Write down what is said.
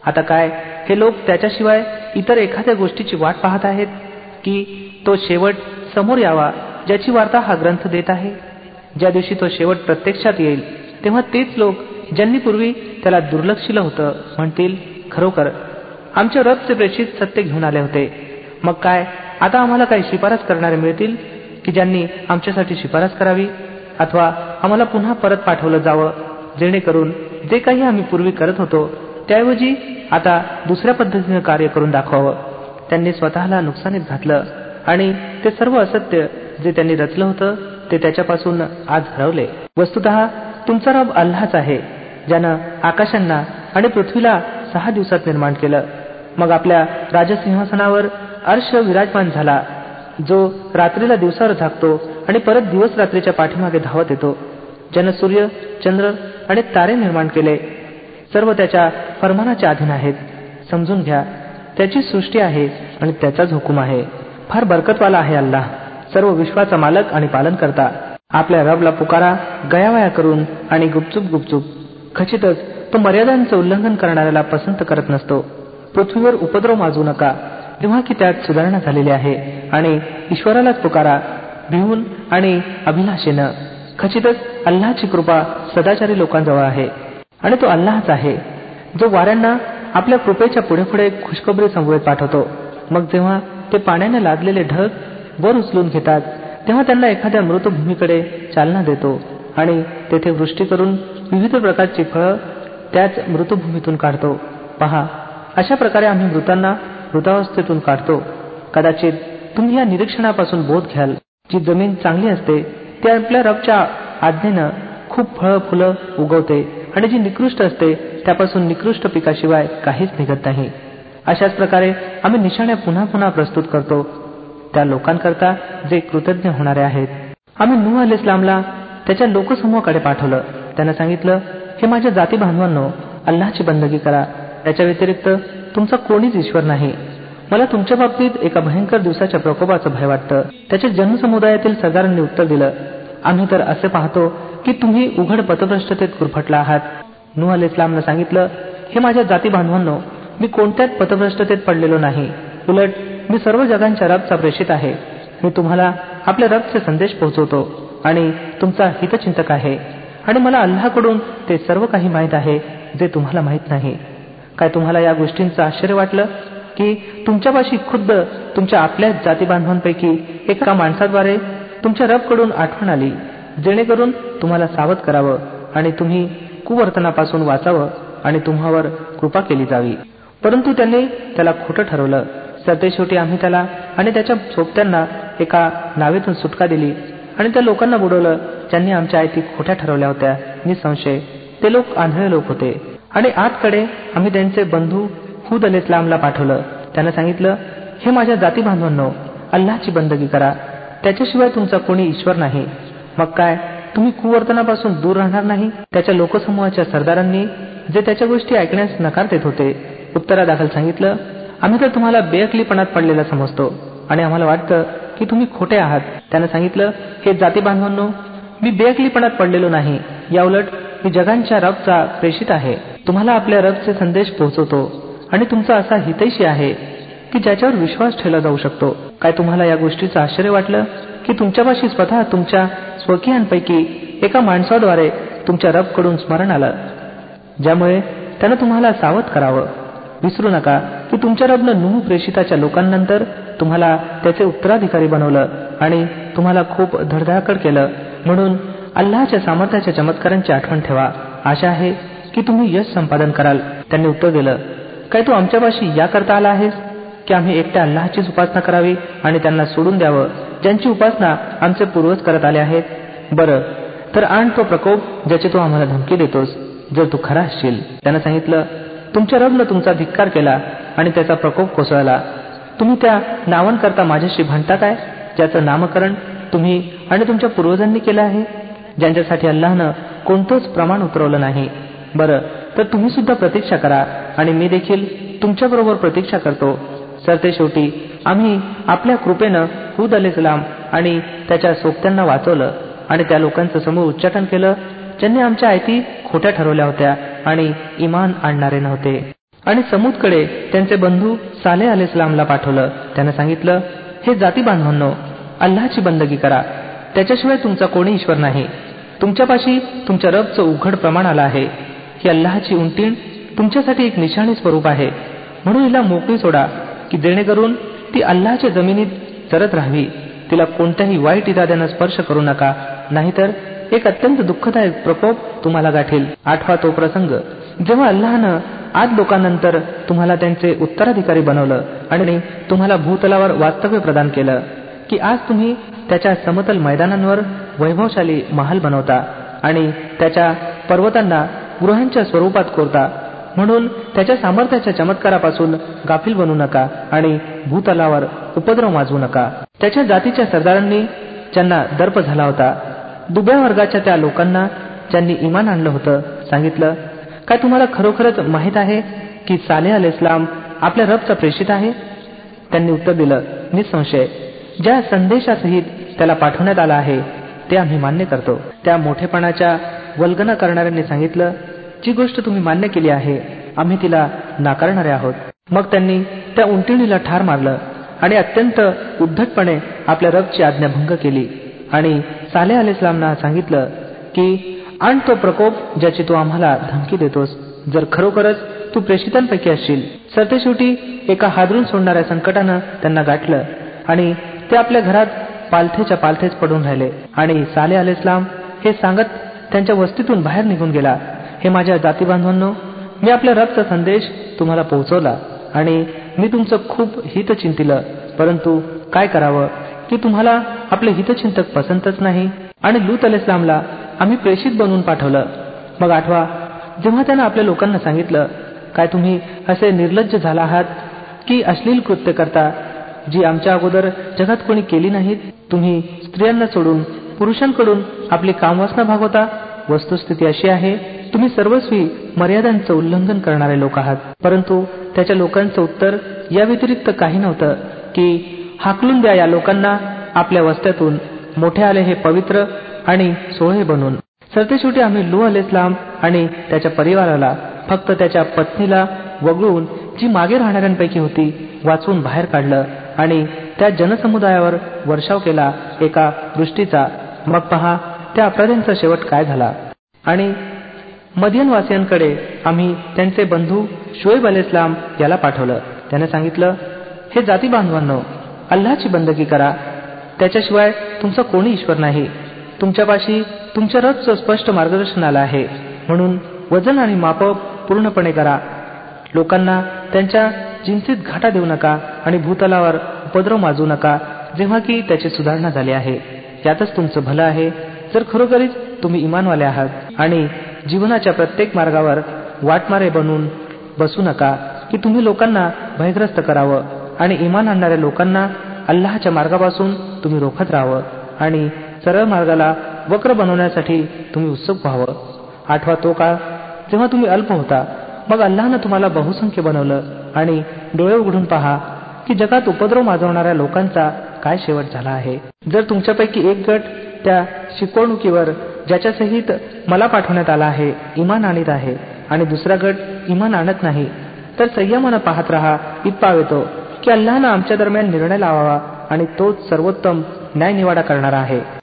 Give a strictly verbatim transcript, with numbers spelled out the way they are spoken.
आता काय हे लोक त्याच्याशिवाय इतर एखाद्या गोष्टीची वाट पाहत आहेत की तो शेवट समोर यावा ज्याची वार्ता हा ग्रंथ देत आहे? ज्या दिवशी तो शेवट प्रत्यक्षात येईल तेव्हा तेच लोक ज्यांनी पूर्वी त्याला दुर्लक्षिलं होतं म्हणतील, खरोखर आमच्या रबचे प्रेषित सत्य घेऊन आले होते. मग काय आता आम्हाला काही शिफारस करणारे मिळतील की ज्यांनी आमच्यासाठी शिफारस करावी, अथवा आम्हाला पुन्हा परत पाठवलं जावं जेणेकरून जे काही आम्ही पूर्वी करत होतो त्याऐवजी आता दुसऱ्या पद्धतीनं कार्य करून दाखवावं. त्यांनी स्वतःला नुकसानीत घातलं आणि ते सर्व असत्य जे त्यांनी रचलं होतं ते त्याच्यापासून आज हरवले. वस्तुतः तुमचा रब अल्लाहच आहे ज्यानं आकाशांना आणि पृथ्वीला सहा दिवसात निर्माण केलं. मग आपल्या राजसिंहासनावर अर्श विराजमान झाला, जो रात्रीला दिवसावर झाकतो आणि परत दिवस रात्रीच्या पाठीमागे धावत येतो. ज्यानं सूर्य, चंद्र आणि तारे निर्माण केले, सर्व त्याच्या फरमानाच्या अधीन आहेत. समजून घ्या, त्याची सृष्टी आहे आणि त्याचाच हुकूम आहे. फार बरकतवाला आहे अल्लाह, सर्व विश्वाचा मालक आणि पालन करता. आपल्या रबला पुकारा गयावया करून आणि गुपचूप गुपचूप. खचितच तो मर्यादांचं उल्लंघन करणाऱ्याला पसंत करत नसतो. पृथ्वीवर उपद्रव माजू नका तेव्हा की त्यात सुधारणा झालेली आहे, आणि ईश्वरालाच पुकारा भिवून आणि अभिलाषेनं. खचितच अल्लाहची कृपा सदाचारी लोकांजवळ आहे, आणि तो अल्लाहच आहे जो वाऱ्यांना आपल्या कृपेच्या पुढे पुढे खुशखबरी संवेद पाठवतो. मग जेव्हा ते पाण्याने लादलेले ढग वर उचलून घेतात तेव्हा त्यांना एखाद्या मृतभूमीकडे चालना देतो आणि तेथे वृष्टी करून विविध प्रकारची फळं त्याच मृतभूमीतून काढतो. पहा, अशा प्रकारे आम्ही मृतांना मृतावस्थेतून काढतो. कदाचित तुम्ही या निरीक्षणापासून बोध घ्याल. जी जमीन चांगली असते ती आपल्या रबच्या आज्ञेनं खूप फळं फुलं उगवते, आणि जी निकृष्ट असते त्यापासून निकृष्ट पिकाशिवाय काहीच निघत नाही. अशाच प्रकारे आम्ही निशाण्या पुन्हा पुन्हा प्रस्तुत करतो त्या लोकांकरता जे कृतज्ञ होणारे आहेत. आम्ही नूह अलैहिस्सलामला त्याच्या लोकसमूहाकडे पाठवलं. त्यानं सांगितलं, हे माझ्या जाती बांधवांनो, अल्लाहची बंदगी करा, त्याच्या व्यतिरिक्त तुमचा कोणीच ईश्वर नाही. मला तुमच्या बाबतीत एका भयंकर दिवसाच्या प्रकोपाचं भय वाटतं. त्याच्या जनसमुदायातील सरदारांनी उत्तर दिलं, आम्ही तर असे पाहतो की तुम्ही उघड पथभ्रष्टतेत गुरफटला आहात. नूह अलैहिस्सलामनं सांगितलं, हे माझ्या जाती बांधवांनो, मी कोणत्याच पथभ्रष्टतेत पडलेलो नाही. उलट मी सर्व जगांच्या रबचा प्रेषित आहे. मी तुम्हाला आपल्या रबचे संदेश पोहोचवतो आणि तुमचा हितचिंतक आहे, आणि मला अल्लाहकडून ते सर्व काही माहीत आहे जे तुम्हाला माहीत नाही. काय तुम्हाला या गोष्टींचं आश्चर्य वाटलं की तुमच्यापाशी खुद्द तुमच्या आपल्याच जाती बांधवांपैकी एका माणसाद्वारे तुमच्या रबकडून आठवण आली जेणेकरून तुम्हाला सावध करावं आणि तुम्ही कुवर्तनापासून वाचावं आणि तुम्हावर कृपा केली जावी. परंतु त्यांनी त्याला खोटं ठरवलं. सरतेशेवटी आम्ही त्याला आणि त्याच्या सोबत्यांना एका नावेतून सुटका दिली आणि त्या लोकांना बुडवलं ज्यांनी आमच्या आयती खोट्या ठरवल्या होत्या. निसंशय ते लोक आंधळे लोक होते. आणि आतकडे आम्ही त्यांचे बंधू हूद अलैहिस्सलामला पाठवलं. त्यानं सांगितलं, हे माझ्या जाती बांधवांनो, अल्लाहची बंदगी करा, त्याच्याशिवाय तुमचा कोणी ईश्वर नाही. मग काय तुम्ही कुवर्तनापासून दूर राहणार नाही? त्याच्या लोकसमूहाच्या सरदारांनी जे त्याच्या गोष्टी ऐकण्यास नकार देत होते उत्तरादाखल सांगितलं, आम्ही तर तुम्हाला बेअक्लीपणात पडलेला समजतो आणि आम्हाला वाटतं की तुम्ही खोटे आहात. त्यानं सांगितलं, हे जाती बांधवांनो, मी बेअक्लीपणात पडलेलो नाही, याउलट मी जगांच्या रबचा प्रेषित आहे. तुम्हाला आपल्या रबचे संदेश पोहोचवतो आणि तुमचा असा हितैषी आहे की ज्याच्यावर विश्वास ठेवला जाऊ शकतो. काय तुम्हाला या गोष्टीचं आश्चर्य वाटलं की तुमच्यापाशी स्वतः तुमच्या स्वकीयांपैकी एका माणसाद्वारे तुमच्या रबकडून स्मरण आलं ज्यामुळे त्यानं तुम्हाला सावध करावं? विसरू नका की तुमच्या रबनं नूह प्रेषिताच्या लोकांनंतर तुम्हाला त्याचे उत्तराधिकारी बनवलं आणि तुम्हाला खूप धडधाकड केलं. म्हणून अल्लाहच्या सामर्थ्याच्या चमत्कारांची आठवण ठेवा. आशा आहे की तुम्ही यश संपादन कराल. त्यांनी उत्तर दिलं, काय तू आमच्यापाशी या करता आला आहेस की आम्ही एकट्या अल्लाहचीच उपासना करावी आणि त्यांना सोडून द्यावं ज्यांची उपासना आमचे पूर्वज करत आले आहेत? बरं, तर आण तो प्रकोप ज्याची तू आम्हाला धमकी देतोस, जर तू खरा असशील. त्यानं सांगितलं, तुमच्या रबनं तुमचा धिक्कार केला आणि त्याचा प्रकोप कोसळला. तुम्ही त्या नावांकरता माझ्याशी भांडता काय ज्याचं नामकरण तुम्ही आणि तुमच्या पूर्वजांनी केलं आहे, ज्यांच्यासाठी अल्लाहनं कोणतंच प्रमाण उतरवलं नाही? बरं, तर तुम्ही सुद्धा प्रतीक्षा करा आणि मी देखील तुमच्याबरोबर प्रतीक्षा करतो. सरतेशेवटी आम्ही आपल्या कृपेनं हूद अलैहिस्सलाम आणि त्याच्या सोबत्यांना वाचवलं आणि त्या लोकांचं समूळ उच्चाटन केलं ज्यांनी आमच्या आयती खोट्या ठरवल्या होत्या आणि इमान आणणारे नव्हते. आणि समूदकडे त्यांचे बंधू सालेह अलैहिस्सलामला पाठवलं. त्यानं सांगितलं, हे जाती बांधवांनो, अल्लाहची बंदगी करा, त्याच्याशिवाय तुमचा कोणी ईश्वर नाही. तुमच्यापाशी तुमच्या रबचं उघड प्रमाण आलं आहे. ही अल्लाहची उंटीण तुमच्यासाठी एक निशाणी स्वरूप आहे, म्हणून हिला मोकळी सोडा की जेणेकरून ती अल्लाहच्या जमिनीत चरत राहावी. तिला कोणत्याही वाईट इराद्यानं स्पर्श करू नका, नाहीतर एक अत्यंत दुःखदायक प्रकोप तुम्हाला गाठेल. आठवा तो प्रसंग जेव्हा अल्लाहनं आज लोकांनंतर तुम्हाला त्यांचे उत्तराधिकारी बनवलं आणि तुम्हाला भूतलावर वास्तव्य प्रदान केलं की आज तुम्ही त्याच्या समतल मैदानांवर वैभवशाली महाल बनवता आणि त्याच्या पर्वतांना गृहांच्या स्वरूपात कोरता. म्हणून त्याच्या सामर्थ्याच्या चमत्कारापासून गाफील बनू नका आणि भूतलावर उपद्रव माजवू नका. त्याच्या जातीच्या सरदारांनी ज्यांना दर्प झाला होता, दुब्या वर्गाच्या त्या लोकांना ज्यांनी इमान आणलं होतं, सांगितलं, काय तुम्हाला खरोखरच माहीत आहे की सालेह अलैहिस्सलाम आपल्या रबचा प्रेषित आहे? त्यांनी उत्तर दिलं, निसंशय, ज्या संदेशासहित त्याला पाठवण्यात आला आहे ते आम्ही मान्य करतो. त्या मोठेपणाच्या वल्गना करणाऱ्यांनी सांगितलं, जी गोष्ट तुम्ही मान्य केली आहे आम्ही तिला नाकारणारे आहोत. मग त्यांनी त्या उंटिणीला ठार मारलं आणि अत्यंत उद्धटपणे आपल्या रबची आज्ञाभंग केली आणि सालेह अलैहिस्सलामना सांगितलं की आण तो प्रकोप ज्याची तू आम्हाला धमकी देतोस, जर खरोखरच तू प्रेषितांपैकी असशील. सरतेशेवटी एका हादरून सोडणाऱ्या संकटानं त्यांना गाठलं आणि ते आपल्या घरात पालथेच्या पालथेच पडून राहिले. आणि सालेह अलैहिस्सलाम हे सांगत त्यांच्या वस्तीतून बाहेर निघून गेला, हे माझ्या जाती बांधवांनो, मी आपल्या रबचा संदेश तुम्हाला पोहोचवला आणि मी तुमचं खूप हित चिंतिलं, परंतु काय करावं की तुम्हाला आपले हितचिंतक पसंतच नाही. आणि लूत अलैहिस्सलामला आम्ही प्रेषित बनवून पाठवलं. मग आठवा, जेव्हा त्यानं आपल्या लोकांना सांगितलं, काय तुम्ही असे निर्लज्ज झाला आहात की अश्लील कृत्य करता जी आमच्या अगोदर जगात कोणी केली नाहीत? तुम्ही स्त्रियांना सोडून पुरुषांकडून आपली कामवासना भागवता. वस्तुस्थिती अशी आहे, तुम्ही सर्वस्वी मर्यादांचं उल्लंघन करणारे लोक आहात. परंतु त्याच्या लोकांचं उत्तर या व्यतिरिक्त काही नव्हतं की हाकलून द्या या लोकांना आपल्या वस्त्यातून, मोठे आले हे पवित्र आणि सोहळे बनून. सरतेशेवटी आम्ही लूह अलैहिस्सलाम आणि त्याच्या परिवाराला फक्त त्याच्या पत्नीला वगळून जी मागे राहणाऱ्यांपैकी होती वाचवून बाहेर काढलं आणि त्या जनसमुदायावर वर्षाव केला एका वृष्टीचा. मग पहा त्या अपराध्यांचा शेवट काय झाला. आणि मदियनवासियांकडे आम्ही त्यांचे बंधू शुएब अलैहिस्सलाम याला पाठवलं. त्याने सांगितलं, हे जाती बांधवांनो, अल्लाहची बंदगी करा, त्याच्याशिवाय तुमचा कोणी ईश्वर नाही. तुमच्यापाशी तुमच्या रबचं स्पष्ट मार्गदर्शन आलं आहे, म्हणून वजन आणि माप पूर्णपणे करा. लोकांना त्यांच्या जिन्सीत घाटा देऊ नका आणि भूतलावर उपद्रव माजू नका, जेव्हा की त्याची सुधारणा झाली आहे. यातच तुमचं भलं आहे, जर खरोखरीच तुम्ही इमानवाले आहात. आणि जीवनाच्या प्रत्येक मार्गावर वाटमारे बनून बसू नका की तुम्ही लोकांना भयग्रस्त करावं, आणि इमान आणणाऱ्या लोकांना अल्लाहच्या मार्गापासून तुम्ही रोखत राहावं आणि सरळ मार्गाला वक्र बनवण्यासाठी तुम्ही उत्सुक व्हावं. आठवा तो काळ जेव्हा तुम्ही अल्प होता, मग अल्लाहनं तुम्हाला बहुसंख्य बनवलं. आणि डोळे उघडून पहा की जगात उपद्रव माजवणाऱ्या लोकांचा काय शेवट झाला आहे. जर तुमच्यापैकी एक गट त्या शिकवणुकीवर ज्याच्यासहित मला पाठवण्यात आला आहे इमान आणीत आहे आणि दुसरा गट इमान आणत नाही, तर संयमानं पाहत राहा, इतपाव येतो की अल्लाहनं आमच्या दरम्यान निर्णय लावावा आणि तोच सर्वोत्तम न्यायनिवाडा करणारा आहे.